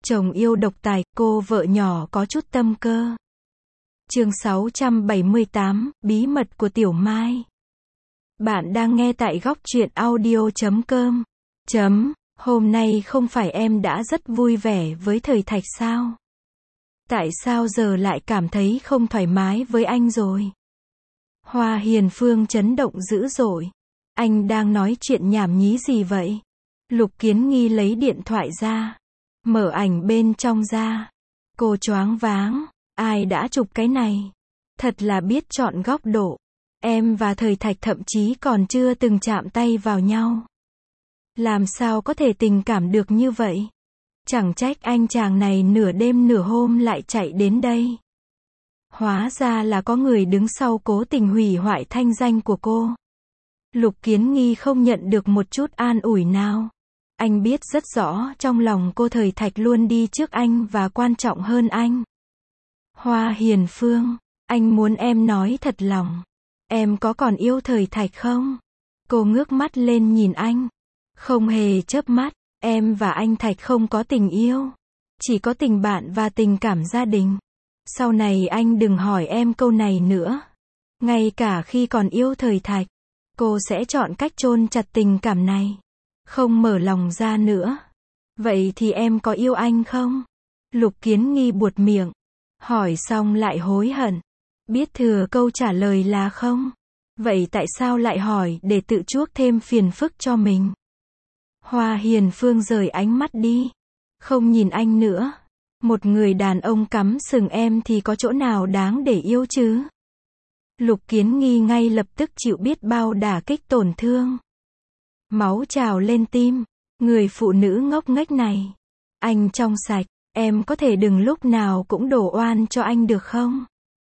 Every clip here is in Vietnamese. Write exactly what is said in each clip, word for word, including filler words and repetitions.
Chồng yêu độc tài, cô vợ nhỏ có chút tâm cơ. Chương sáu trăm bảy mươi tám, bí mật của Tiểu Mai. Bạn đang nghe tại góc truyện audio chấm com. Chấm, hôm nay không phải em đã rất vui vẻ với Thời Thạch sao? Tại sao giờ lại cảm thấy không thoải mái với anh rồi? Hoa Hiền Phương chấn động dữ dội. Anh đang nói chuyện nhảm nhí gì vậy? Lục Kiến Nghi lấy điện thoại ra, mở ảnh bên trong ra. Cô choáng váng, ai đã chụp cái này? Thật là biết chọn góc độ. Em và Thời Thạch thậm chí còn chưa từng chạm tay vào nhau. Làm sao có thể tình cảm được như vậy? Chẳng trách anh chàng này nửa đêm nửa hôm lại chạy đến đây. Hóa ra là có người đứng sau cố tình hủy hoại thanh danh của cô. Lục Kiến Nghi không nhận được một chút an ủi nào. Anh biết rất rõ trong lòng cô Thời Thạch luôn đi trước anh và quan trọng hơn anh. Hoa Hiền Phương, anh muốn em nói thật lòng. Em có còn yêu Thời Thạch không? Cô ngước mắt lên nhìn anh. Không hề chớp mắt, em và anh Thạch không có tình yêu. Chỉ có tình bạn và tình cảm gia đình. Sau này anh đừng hỏi em câu này nữa. Ngay cả khi còn yêu Thời Thạch, cô sẽ chọn cách chôn chặt tình cảm này. Không mở lòng ra nữa. Vậy thì em có yêu anh không? Lục Kiến Nghi buột miệng. Hỏi xong lại hối hận. Biết thừa câu trả lời là không. Vậy tại sao lại hỏi để tự chuốc thêm phiền phức cho mình? Hoa Hiền Phương rời ánh mắt đi. Không nhìn anh nữa. Một người đàn ông cắm sừng em thì có chỗ nào đáng để yêu chứ? Lục Kiến Nghi ngay lập tức chịu biết bao đả kích tổn thương. Máu trào lên tim. Người phụ nữ ngốc nghếch này. Anh trong sạch. Em có thể đừng lúc nào cũng đổ oan cho anh được không?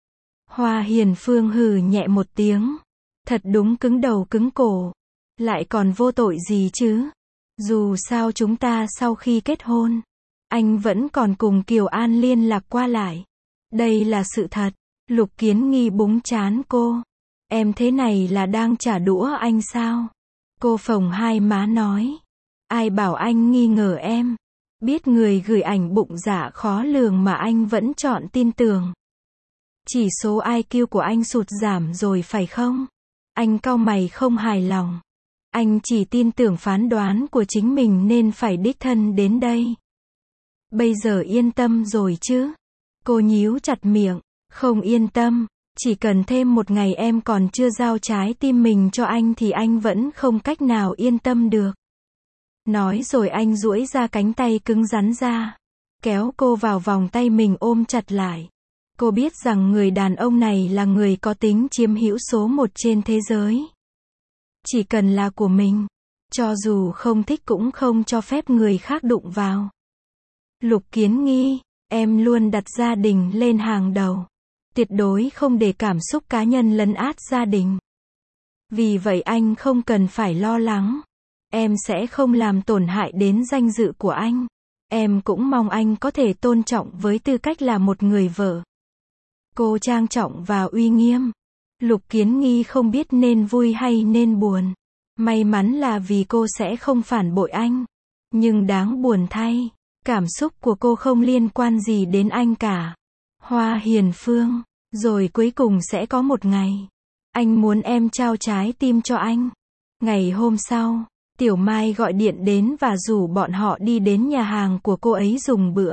Hoa Hiền Phương hừ nhẹ một tiếng. Thật đúng cứng đầu cứng cổ. Lại còn vô tội gì chứ? Dù sao chúng ta sau khi kết hôn, anh vẫn còn cùng Kiều An liên lạc qua lại. Đây là sự thật. Lục Kiến Nghi búng trán cô. Em thế này là đang trả đũa anh sao? Cô phồng hai má nói. Ai bảo anh nghi ngờ em? Biết người gửi ảnh bụng dạ khó lường mà anh vẫn chọn tin tưởng. Chỉ số i kiu của anh sụt giảm rồi phải không? Anh cau mày không hài lòng. Anh chỉ tin tưởng phán đoán của chính mình nên phải đích thân đến đây. Bây giờ yên tâm rồi chứ? Cô nhíu chặt miệng. Không yên tâm. Chỉ cần thêm một ngày em còn chưa giao trái tim mình cho anh thì anh vẫn không cách nào yên tâm được. Nói rồi anh duỗi ra cánh tay cứng rắn ra. Kéo cô vào vòng tay mình ôm chặt lại. Cô biết rằng người đàn ông này là người có tính chiếm hữu số một trên thế giới. Chỉ cần là của mình. Cho dù không thích cũng không cho phép người khác đụng vào. Lục Kiến Nghi, em luôn đặt gia đình lên hàng đầu. Tuyệt đối không để cảm xúc cá nhân lấn át gia đình. Vì vậy anh không cần phải lo lắng. Em sẽ không làm tổn hại đến danh dự của anh. Em cũng mong anh có thể tôn trọng với tư cách là một người vợ. Cô trang trọng và uy nghiêm. Lục Kiến Nghi không biết nên vui hay nên buồn. May mắn là vì cô sẽ không phản bội anh. Nhưng đáng buồn thay, cảm xúc của cô không liên quan gì đến anh cả. Hoa Hiền Phương, rồi cuối cùng sẽ có một ngày. Anh muốn em trao trái tim cho anh. Ngày hôm sau, Tiểu Mai gọi điện đến và rủ bọn họ đi đến nhà hàng của cô ấy dùng bữa.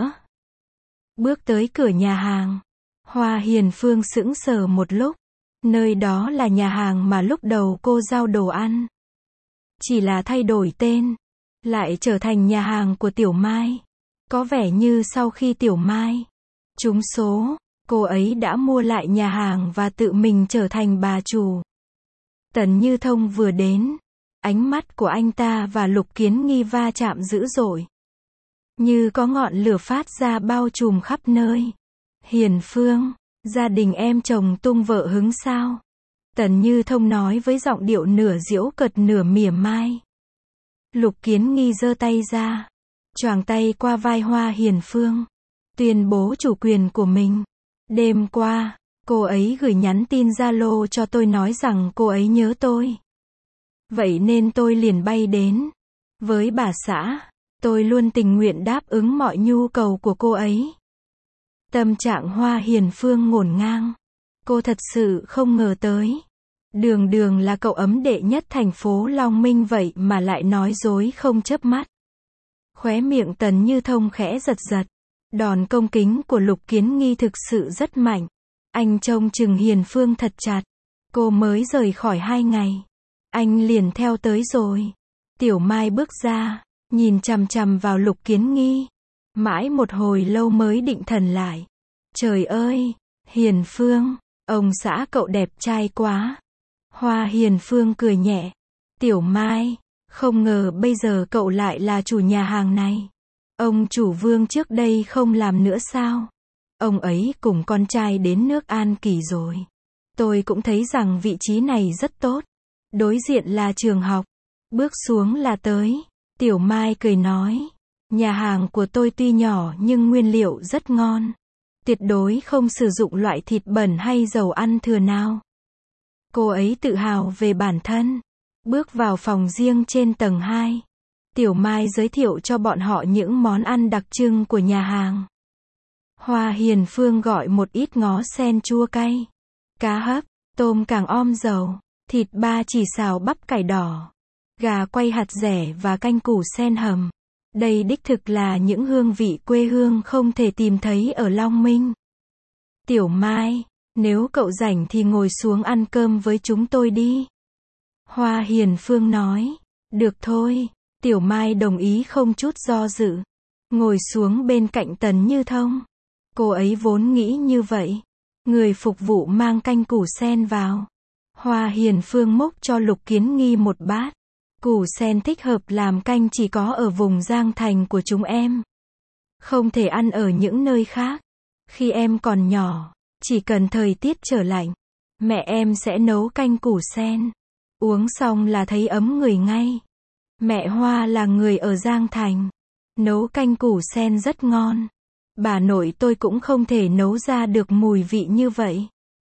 Bước tới cửa nhà hàng, Hoa Hiền Phương sững sờ một lúc. Nơi đó là nhà hàng mà lúc đầu cô giao đồ ăn. Chỉ là thay đổi tên, lại trở thành nhà hàng của Tiểu Mai. Có vẻ như sau khi Tiểu Mai trúng số, cô ấy đã mua lại nhà hàng và tự mình trở thành bà chủ. Tần Như Thông vừa đến. Ánh mắt của anh ta và Lục Kiến Nghi va chạm dữ dội. Như có ngọn lửa phát ra bao trùm khắp nơi. Hiền Phương, gia đình em chồng tung vợ hứng sao? Tần Như Thông nói với giọng điệu nửa giễu cợt nửa mỉa mai. Lục Kiến Nghi giơ tay ra, choàng tay qua vai Hoa Hiền Phương, tuyên bố chủ quyền của mình. Đêm qua, cô ấy gửi nhắn tin Zalo cho tôi nói rằng cô ấy nhớ tôi. Vậy nên tôi liền bay đến. Với bà xã, Tôi luôn tình nguyện đáp ứng mọi nhu cầu của cô ấy. Tâm trạng Hoa Hiền Phương ngổn ngang. Cô thật sự không ngờ tới. Đường đường là cậu ấm đệ nhất thành phố Long Minh vậy mà lại nói dối không chớp mắt. Khóe miệng Tần Như Thông khẽ giật giật. Đòn công kính của Lục Kiến Nghi thực sự rất mạnh. Anh trông chừng Hiền Phương thật chặt. Cô mới rời khỏi hai ngày. Anh liền theo tới rồi. Tiểu Mai bước ra, nhìn chằm chằm vào Lục Kiến Nghi. Mãi một hồi lâu mới định thần lại. Trời ơi, Hiền Phương, ông xã cậu đẹp trai quá. Hoa Hiền Phương cười nhẹ. Tiểu Mai, không ngờ bây giờ cậu lại là chủ nhà hàng này. Ông chủ Vương trước đây không làm nữa sao? Ông ấy cùng con trai đến nước An Kỳ rồi. Tôi cũng thấy rằng vị trí này rất tốt. Đối diện là trường học. Bước xuống là tới. Tiểu Mai cười nói. Nhà hàng của tôi tuy nhỏ nhưng nguyên liệu rất ngon. Tuyệt đối không sử dụng loại thịt bẩn hay dầu ăn thừa nào. Cô ấy tự hào về bản thân. Bước vào phòng riêng trên tầng hai. Tiểu Mai giới thiệu cho bọn họ những món ăn đặc trưng của nhà hàng. Hoa Hiền Phương gọi một ít ngó sen chua cay, cá hấp, tôm càng om dầu, thịt ba chỉ xào bắp cải đỏ, gà quay hạt dẻ và canh củ sen hầm. Đây đích thực là những hương vị quê hương không thể tìm thấy ở Long Minh. Tiểu Mai, nếu cậu rảnh thì ngồi xuống ăn cơm với chúng tôi đi. Hoa Hiền Phương nói. Được thôi. Tiểu Mai đồng ý không chút do dự. Ngồi xuống bên cạnh Tần Như Thông. Cô ấy vốn nghĩ như vậy. Người phục vụ mang canh củ sen vào. Hoa Hiền Phương múc cho Lục Kiến Nghi một bát. Củ sen thích hợp làm canh chỉ có ở vùng Giang Thành của chúng em. Không thể ăn ở những nơi khác. Khi em còn nhỏ, chỉ cần thời tiết trở lạnh, mẹ em sẽ nấu canh củ sen. Uống xong là thấy ấm người ngay. Mẹ Hoa là người ở Giang Thành. Nấu canh củ sen rất ngon. Bà nội tôi cũng không thể nấu ra được mùi vị như vậy.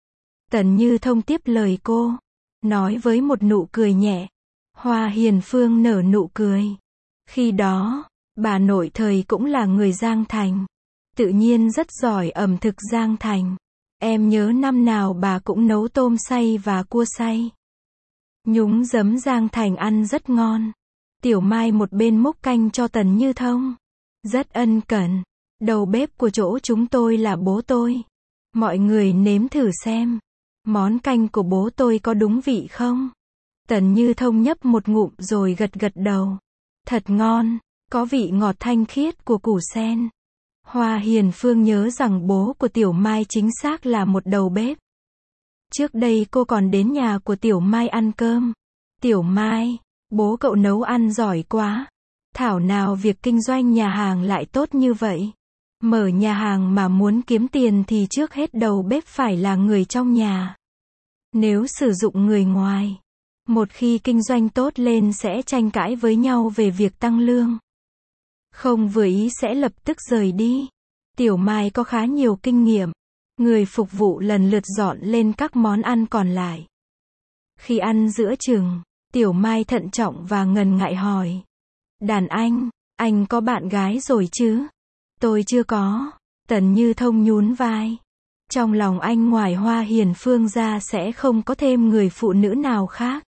Tần Như Thông tiếp lời cô. Nói với một nụ cười nhẹ. Hoa Hiền Phương nở nụ cười. Khi đó, bà nội thời cũng là người Giang Thành. Tự nhiên rất giỏi ẩm thực Giang Thành. Em nhớ năm nào bà cũng nấu tôm xay và cua xay. Nhúng giấm Giang Thành ăn rất ngon. Tiểu Mai một bên múc canh cho Tần Như Thông. Rất ân cần. Đầu bếp của chỗ chúng tôi là bố tôi. Mọi người nếm thử xem. Món canh của bố tôi có đúng vị không? Tần Như Thông nhấp một ngụm rồi gật gật đầu. Thật ngon, có vị ngọt thanh khiết của củ sen. Hoa Hiền Phương nhớ rằng bố của Tiểu Mai chính xác là một đầu bếp. Trước đây cô còn đến nhà của Tiểu Mai ăn cơm. Tiểu Mai, bố cậu nấu ăn giỏi quá. Thảo nào việc kinh doanh nhà hàng lại tốt như vậy. Mở nhà hàng mà muốn kiếm tiền thì trước hết đầu bếp phải là người trong nhà. Nếu sử dụng người ngoài, một khi kinh doanh tốt lên sẽ tranh cãi với nhau về việc tăng lương. Không vừa ý sẽ lập tức rời đi. Tiểu Mai có khá nhiều kinh nghiệm. Người phục vụ lần lượt dọn lên các món ăn còn lại. Khi ăn giữa chừng, Tiểu Mai thận trọng và ngần ngại hỏi. Đàn anh, anh có bạn gái rồi chứ? Tôi chưa có. Tần Như Thông nhún vai. Trong lòng anh ngoài Hoa Hiền Phương ra sẽ không có thêm người phụ nữ nào khác.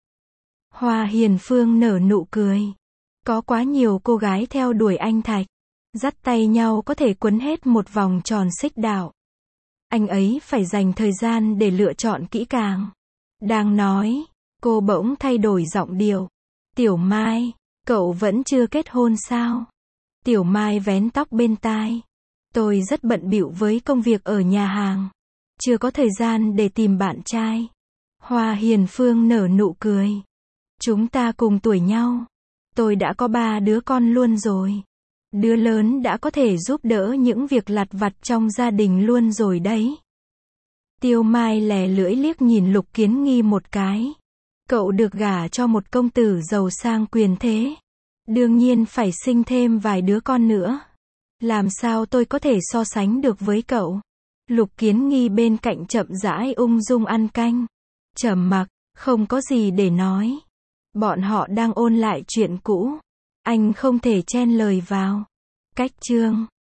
Hoa Hiền Phương nở nụ cười. Có quá nhiều cô gái theo đuổi anh Thạch. Dắt tay nhau có thể quấn hết một vòng tròn xích đạo. Anh ấy phải dành thời gian để lựa chọn kỹ càng. Đang nói, cô bỗng thay đổi giọng điệu. Tiểu Mai, cậu vẫn chưa kết hôn sao? Tiểu Mai vén tóc bên tai. Tôi rất bận bịu với công việc ở nhà hàng. Chưa có thời gian để tìm bạn trai. Hoa Hiền Phương nở nụ cười. Chúng ta cùng tuổi nhau. Tôi đã có ba đứa con luôn rồi. Đứa lớn đã có thể giúp đỡ những việc lặt vặt trong gia đình luôn rồi đấy. Tiêu Mai lè lưỡi liếc nhìn Lục Kiến Nghi một cái. Cậu được gả cho một công tử giàu sang quyền thế. Đương nhiên phải sinh thêm vài đứa con nữa. Làm sao tôi có thể so sánh được với cậu? Lục Kiến Nghi bên cạnh chậm rãi ung dung ăn canh. Trầm mặc, không có gì để nói. Bọn họ đang ôn lại chuyện cũ. Anh không thể chen lời vào. Cách chương